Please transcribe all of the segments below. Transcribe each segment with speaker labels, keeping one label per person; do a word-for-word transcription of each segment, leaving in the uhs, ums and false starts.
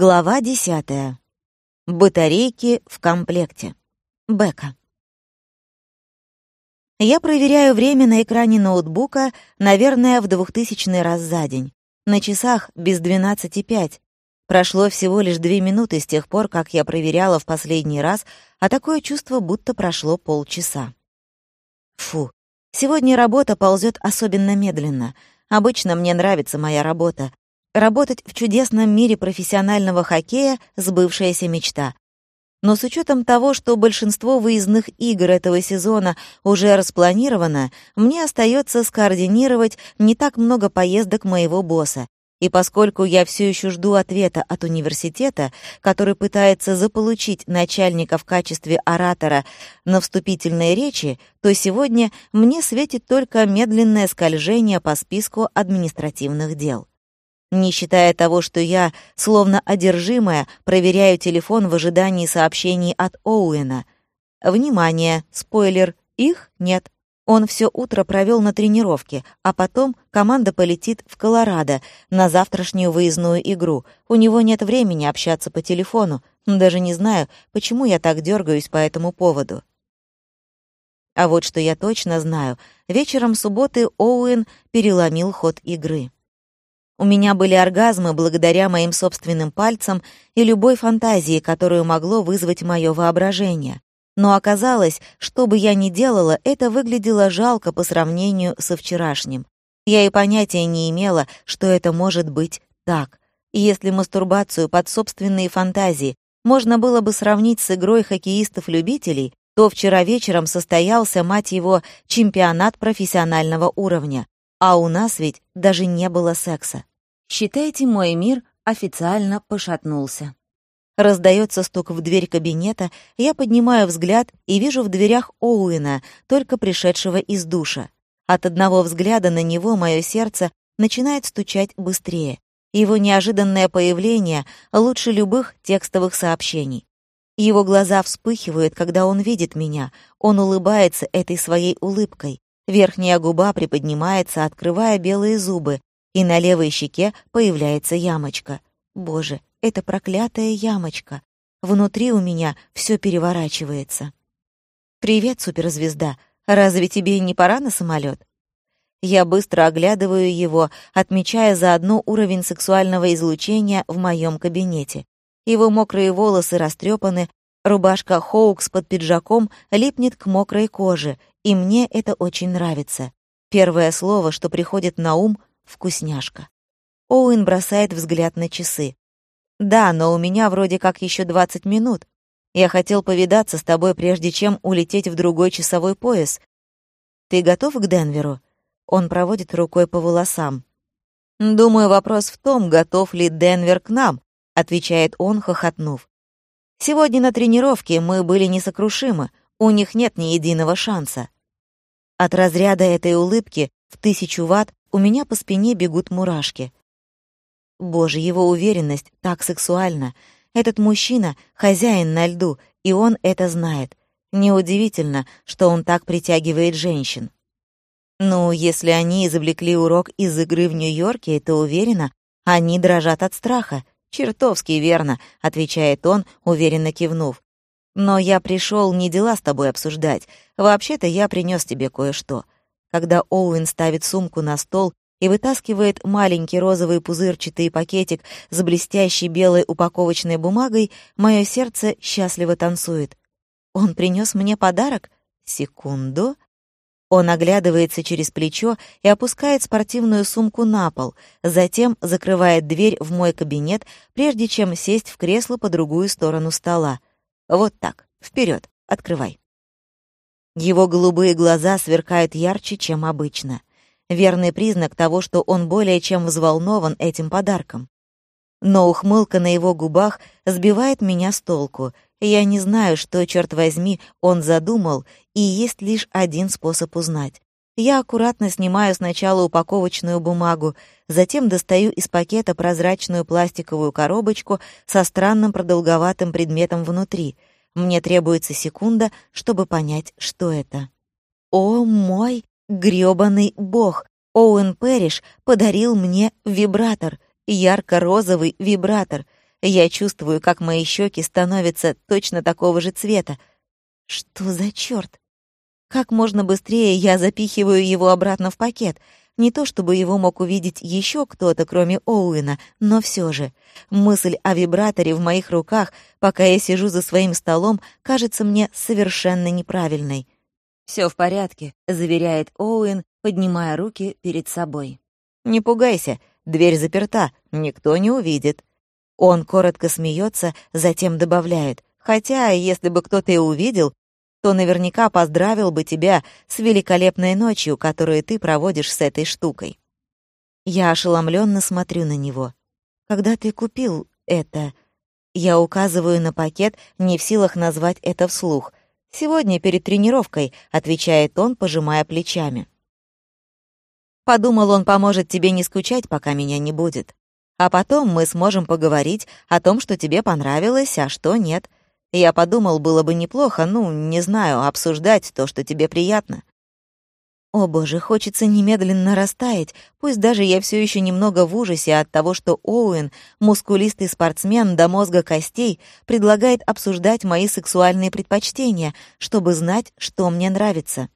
Speaker 1: Глава десятая. Батарейки в комплекте. Бека. Я проверяю время на экране ноутбука, наверное, в двухтысячный раз за день. На часах без двенадцати пять. Прошло всего лишь две минуты с тех пор, как я проверяла в последний раз, а такое чувство, будто прошло полчаса. Фу, сегодня работа ползет особенно медленно. Обычно мне нравится моя работа. Работать в чудесном мире профессионального хоккея — сбывшаяся мечта. Но с учетом того, что большинство выездных игр этого сезона уже распланировано, мне остается скоординировать не так много поездок моего босса. И поскольку я все еще жду ответа от университета, который пытается заполучить начальника в качестве оратора на вступительной речи, то сегодня мне светит только медленное скольжение по списку административных дел. Не считая того, что я, словно одержимая, проверяю телефон в ожидании сообщений от Оуэна. Внимание, спойлер, их нет. Он все утро провел на тренировке, а потом команда полетит в Колорадо на завтрашнюю выездную игру. У него нет времени общаться по телефону. Даже не знаю, почему я так дергаюсь по этому поводу. А вот что я точно знаю. Вечером субботы Оуэн переломил ход игры. У меня были оргазмы благодаря моим собственным пальцам и любой фантазии, которую могло вызвать мое воображение. Но оказалось, что бы я ни делала, это выглядело жалко по сравнению со вчерашним. Я и понятия не имела, что это может быть так. И если мастурбацию под собственные фантазии можно было бы сравнить с игрой хоккеистов-любителей, то вчера вечером состоялся, мать его, чемпионат профессионального уровня. А у нас ведь даже не было секса. Считайте, мой мир официально пошатнулся. Раздается стук в дверь кабинета, я поднимаю взгляд и вижу в дверях Оуэна, только пришедшего из душа. От одного взгляда на него мое сердце начинает стучать быстрее. Его неожиданное появление лучше любых текстовых сообщений. Его глаза вспыхивают, когда он видит меня. Он улыбается этой своей улыбкой. Верхняя губа приподнимается, открывая белые зубы, и на левой щеке появляется ямочка. Боже, это проклятая ямочка. Внутри у меня все переворачивается. «Привет, суперзвезда. Разве тебе не пора на самолет?» Я быстро оглядываю его, отмечая заодно уровень сексуального излучения в моем кабинете. Его мокрые волосы растрепаны, рубашка Хоукс под пиджаком липнет к мокрой коже, и мне это очень нравится. Первое слово, что приходит на ум — «вкусняшка». Оуэн бросает взгляд на часы. «Да, но у меня вроде как еще двадцать минут. Я хотел повидаться с тобой, прежде чем улететь в другой часовой пояс. Ты готов к Денверу?» Он проводит рукой по волосам. «Думаю, вопрос в том, готов ли Денвер к нам», — отвечает он, хохотнув. «Сегодня на тренировке мы были несокрушимы, у них нет ни единого шанса». От разряда этой улыбки в тысячу ватт у меня по спине бегут мурашки. Боже, его уверенность так сексуальна. Этот мужчина — хозяин на льду, и он это знает. Неудивительно, что он так притягивает женщин. Ну, если они извлекли урок из игры в Нью-Йорке, то уверена, они дрожат от страха. «Чертовски верно», — отвечает он, уверенно кивнув. «Но я пришел не дела с тобой обсуждать. Вообще-то я принес тебе кое-что». Когда Оуэн ставит сумку на стол и вытаскивает маленький розовый пузырчатый пакетик с блестящей белой упаковочной бумагой, мое сердце счастливо танцует. «Он принес мне подарок? Секунду». Он оглядывается через плечо и опускает спортивную сумку на пол, затем закрывает дверь в мой кабинет, прежде чем сесть в кресло по другую сторону стола. «Вот так, вперед, открывай». Его голубые глаза сверкают ярче, чем обычно. Верный признак того, что он более чем взволнован этим подарком. Но ухмылка на его губах сбивает меня с толку. Я не знаю, что, черт возьми, он задумал, и есть лишь один способ узнать. Я аккуратно снимаю сначала упаковочную бумагу, затем достаю из пакета прозрачную пластиковую коробочку со странным продолговатым предметом внутри. Мне требуется секунда, чтобы понять, что это. О мой грёбаный бог! Оуэн Пэриш подарил мне вибратор, ярко-розовый вибратор. Я чувствую, как мои щеки становятся точно такого же цвета. Что за чёрт? Как можно быстрее я запихиваю его обратно в пакет. Не то чтобы его мог увидеть еще кто-то, кроме Оуэна, но все же. Мысль о вибраторе в моих руках, пока я сижу за своим столом, кажется мне совершенно неправильной. «Все в порядке», — заверяет Оуэн, поднимая руки перед собой. «Не пугайся, дверь заперта, никто не увидит». Он коротко смеется, затем добавляет: «Хотя, если бы кто-то и увидел, то наверняка поздравил бы тебя с великолепной ночью, которую ты проводишь с этой штукой». Я ошеломленно смотрю на него. «Когда ты купил это?» Я указываю на пакет, не в силах назвать это вслух. «Сегодня перед тренировкой», — отвечает он, пожимая плечами. «Подумал, он поможет тебе не скучать, пока меня не будет. А потом мы сможем поговорить о том, что тебе понравилось, а что нет. Я подумал, было бы неплохо, ну, не знаю, обсуждать то, что тебе приятно». О боже, хочется немедленно растаять, пусть даже я все еще немного в ужасе от того, что Оуэн, мускулистый спортсмен до мозга костей, предлагает обсуждать мои сексуальные предпочтения, чтобы знать, что мне нравится.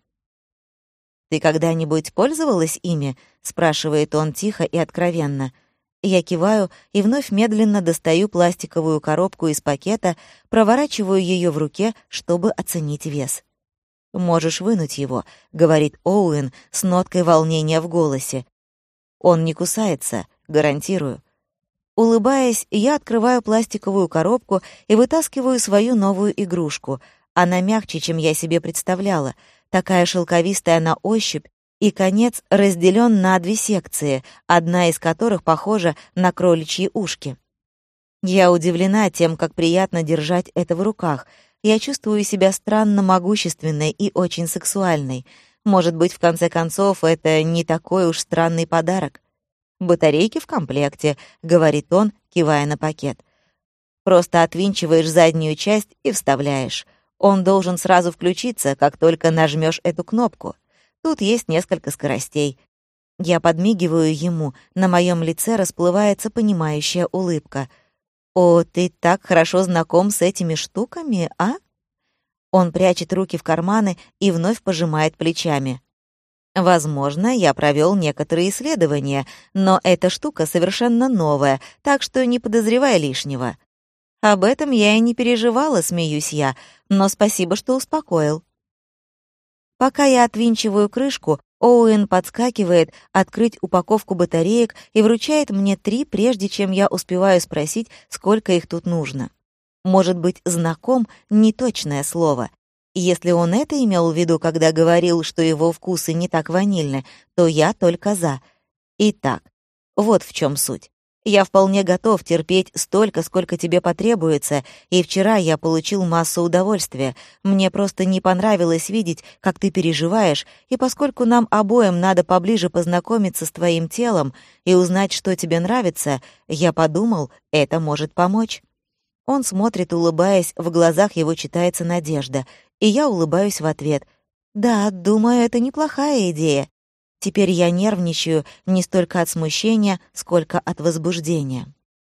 Speaker 1: «Ты когда-нибудь пользовалась ими?» — спрашивает он тихо и откровенно. Я киваю и вновь медленно достаю пластиковую коробку из пакета, проворачиваю ее в руке, чтобы оценить вес. «Можешь вынуть его», — говорит Оуэн с ноткой волнения в голосе. «Он не кусается, гарантирую». Улыбаясь, я открываю пластиковую коробку и вытаскиваю свою новую игрушку. Она мягче, чем я себе представляла, такая шелковистая на ощупь, и конец разделен на две секции, одна из которых похожа на кроличьи ушки. Я удивлена тем, как приятно держать это в руках. Я чувствую себя странно могущественной и очень сексуальной. Может быть, в конце концов, это не такой уж странный подарок. «Батарейки в комплекте», — говорит он, кивая на пакет. «Просто отвинчиваешь заднюю часть и вставляешь. Он должен сразу включиться, как только нажмешь эту кнопку. Тут есть несколько скоростей». Я подмигиваю ему, на моем лице расплывается понимающая улыбка. «О, ты так хорошо знаком с этими штуками, а?» Он прячет руки в карманы и вновь пожимает плечами. «Возможно, я провел некоторые исследования, но эта штука совершенно новая, так что не подозревай лишнего». «Об этом я и не переживала», — смеюсь я, «но спасибо, что успокоил». Пока я отвинчиваю крышку, Оуэн подскакивает открыть упаковку батареек и вручает мне три, прежде чем я успеваю спросить, сколько их тут нужно. Может быть, «знаком» — неточное слово. Если он это имел в виду, когда говорил, что его вкусы не так ванильны, то я только за. Итак, вот в чем суть. Я вполне готов терпеть столько, сколько тебе потребуется, и вчера я получил массу удовольствия. Мне просто не понравилось видеть, как ты переживаешь, и поскольку нам обоим надо поближе познакомиться с твоим телом и узнать, что тебе нравится, я подумал, это может помочь». Он смотрит, улыбаясь, в глазах его читается надежда, и я улыбаюсь в ответ. «Да, думаю, это неплохая идея». Теперь я нервничаю не столько от смущения, сколько от возбуждения.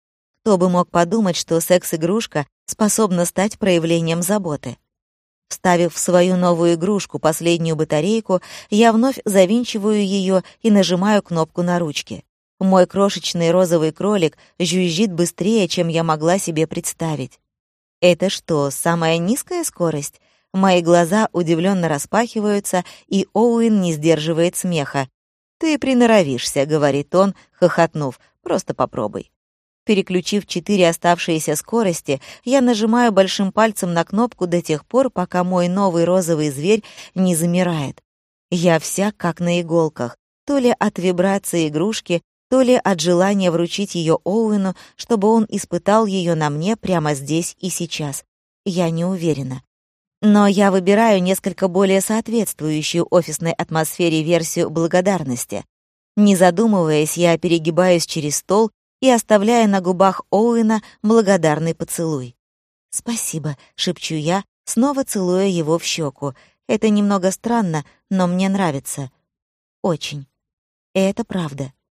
Speaker 1: Кто бы мог подумать, что секс-игрушка способна стать проявлением заботы? Вставив в свою новую игрушку последнюю батарейку, я вновь завинчиваю ее и нажимаю кнопку на ручке. Мой крошечный розовый кролик жужжит быстрее, чем я могла себе представить. Это что, самая низкая скорость? Мои глаза удивленно распахиваются, и Оуэн не сдерживает смеха. «Ты приноровишься», — говорит он, хохотнув. «Просто попробуй». Переключив четыре оставшиеся скорости, я нажимаю большим пальцем на кнопку до тех пор, пока мой новый розовый зверь не замирает. Я вся как на иголках, то ли от вибрации игрушки, то ли от желания вручить ее Оуэну, чтобы он испытал ее на мне прямо здесь и сейчас. Я не уверена. Но я выбираю несколько более соответствующую офисной атмосфере версию благодарности. Не задумываясь, я перегибаюсь через стол и оставляю на губах Оуэна благодарный поцелуй. «Спасибо», — шепчу я, снова целуя его в щеку. Это немного странно, но мне нравится. Очень. И это правда.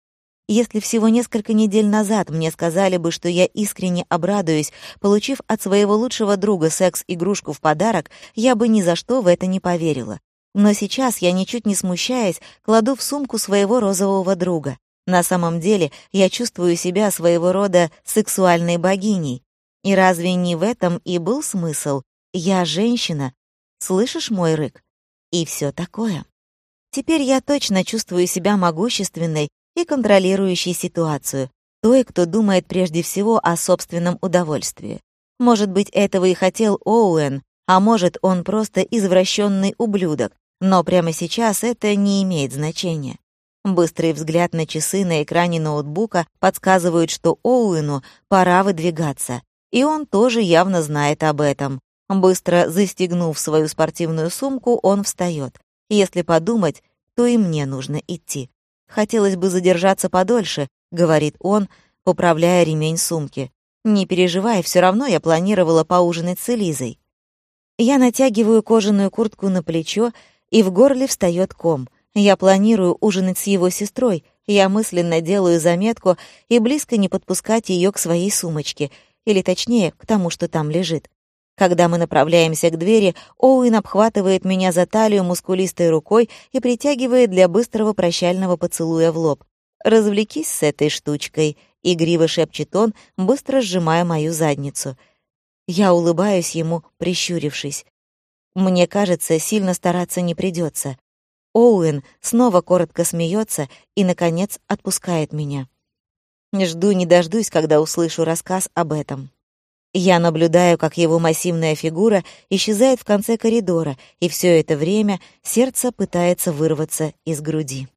Speaker 1: Если всего несколько недель назад мне сказали бы, что я искренне обрадуюсь, получив от своего лучшего друга секс-игрушку в подарок, я бы ни за что в это не поверила. Но сейчас я, ничуть не смущаясь, кладу в сумку своего розового друга. На самом деле я чувствую себя своего рода сексуальной богиней. И разве не в этом и был смысл? Я женщина. Слышишь мой рык? И все такое. Теперь я точно чувствую себя могущественной и контролирующей ситуацию, той, кто думает прежде всего о собственном удовольствии. Может быть, этого и хотел Оуэн, а может, он просто извращенный ублюдок, но прямо сейчас это не имеет значения. Быстрый взгляд на часы на экране ноутбука подсказывает, что Оуэну пора выдвигаться, и он тоже явно знает об этом. Быстро застегнув свою спортивную сумку, он встает. Если подумать, то и мне нужно идти. «Хотелось бы задержаться подольше», — говорит он, поправляя ремень сумки. «Не переживай, все равно я планировала поужинать с Элизой». Я натягиваю кожаную куртку на плечо, и в горле встает ком. Я планирую ужинать с его сестрой, я мысленно делаю заметку и близко не подпускать ее к своей сумочке, или точнее, к тому, что там лежит. Когда мы направляемся к двери, Оуэн обхватывает меня за талию мускулистой рукой и притягивает для быстрого прощального поцелуя в лоб. «Развлекись с этой штучкой», — игриво шепчет он, быстро сжимая мою задницу. Я улыбаюсь ему, прищурившись. Мне кажется, сильно стараться не придется. Оуэн снова коротко смеется и, наконец, отпускает меня. Жду не дождусь, когда услышу рассказ об этом. Я наблюдаю, как его массивная фигура исчезает в конце коридора, и все это время сердце пытается вырваться из груди.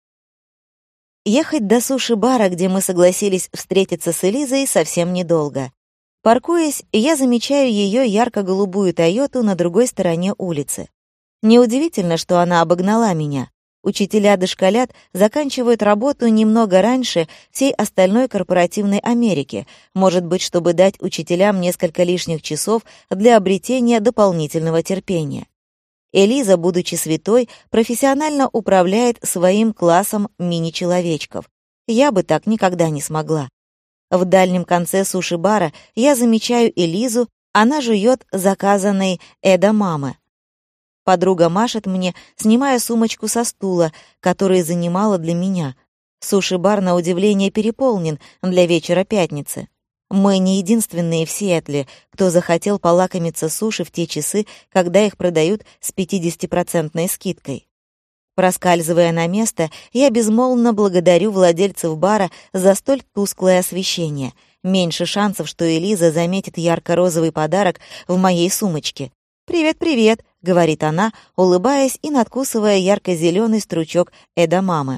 Speaker 1: Ехать до суши-бара, где мы согласились встретиться с Элизой, совсем недолго. Паркуясь, я замечаю ее ярко-голубую «Тойоту» на другой стороне улицы. Неудивительно, что она обогнала меня. Учителя дошколят заканчивают работу немного раньше всей остальной корпоративной Америки, может быть, чтобы дать учителям несколько лишних часов для обретения дополнительного терпения. Элиза, будучи святой, профессионально управляет своим классом мини-человечков. Я бы так никогда не смогла. В дальнем конце суши-бара я замечаю Элизу, она жует заказанный эдамаме. Подруга машет мне, снимая сумочку со стула, который занимала для меня. Суши-бар, на удивление, переполнен для вечера пятницы. Мы не единственные в Сиэтле, кто захотел полакомиться суши в те часы, когда их продают с пятидесятипроцентной скидкой. Проскальзывая на место, я безмолвно благодарю владельцев бара за столь тусклое освещение. Меньше шансов, что Элиза заметит ярко-розовый подарок в моей сумочке. «Привет-привет», — говорит она, улыбаясь и надкусывая ярко-зеленый стручок эдамаме.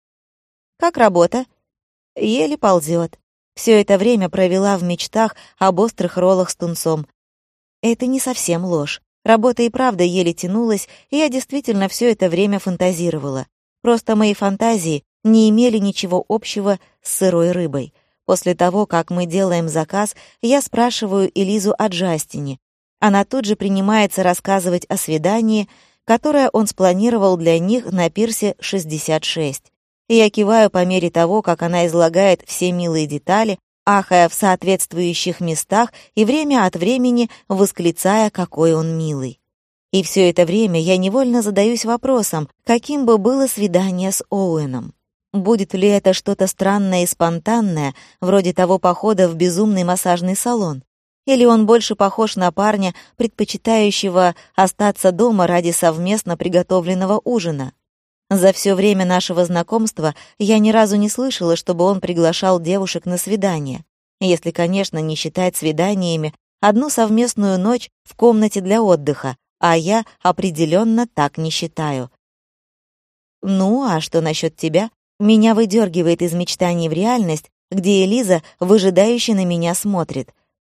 Speaker 1: «Как работа?» Еле ползет. Все это время провела в мечтах об острых роллах с тунцом. Это не совсем ложь. Работа и правда еле тянулась, и я действительно все это время фантазировала. Просто мои фантазии не имели ничего общего с сырой рыбой. После того, как мы делаем заказ, я спрашиваю Элизу о Джастине. Она тут же принимается рассказывать о свидании, которое он спланировал для них на пирсе шестьдесят шесть. Я киваю по мере того, как она излагает все милые детали, ахая в соответствующих местах и время от времени восклицая, какой он милый. И все это время я невольно задаюсь вопросом, каким бы было свидание с Оуэном. Будет ли это что-то странное и спонтанное, вроде того похода в безумный массажный салон? Или он больше похож на парня, предпочитающего остаться дома ради совместно приготовленного ужина? За все время нашего знакомства я ни разу не слышала, чтобы он приглашал девушек на свидание. Если, конечно, не считать свиданиями одну совместную ночь в комнате для отдыха, а я определенно так не считаю. Ну, а что насчет тебя? Меня выдергивает из мечтаний в реальность, где Элиза выжидающе на меня смотрит.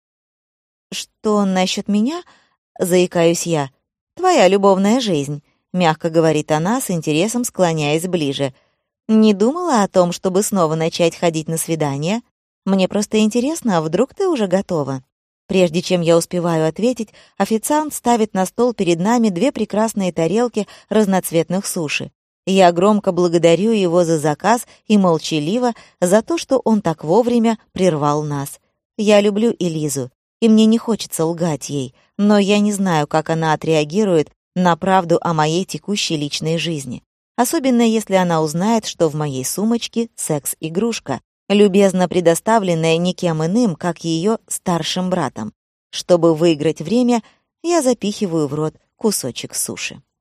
Speaker 1: «Что насчет меня?» — заикаюсь я. «Твоя любовная жизнь», — мягко говорит она, с интересом склоняясь ближе. «Не думала о том, чтобы снова начать ходить на свидания? Мне просто интересно, а вдруг ты уже готова?» Прежде чем я успеваю ответить, официант ставит на стол перед нами две прекрасные тарелки разноцветных суши. Я громко благодарю его за заказ и молчаливо за то, что он так вовремя прервал нас. Я люблю Элизу, и мне не хочется лгать ей, но я не знаю, как она отреагирует на правду о моей текущей личной жизни. Особенно если она узнает, что в моей сумочке секс-игрушка, любезно предоставленная никем иным, как ее старшим братом. Чтобы выиграть время, я запихиваю в рот кусочек суши.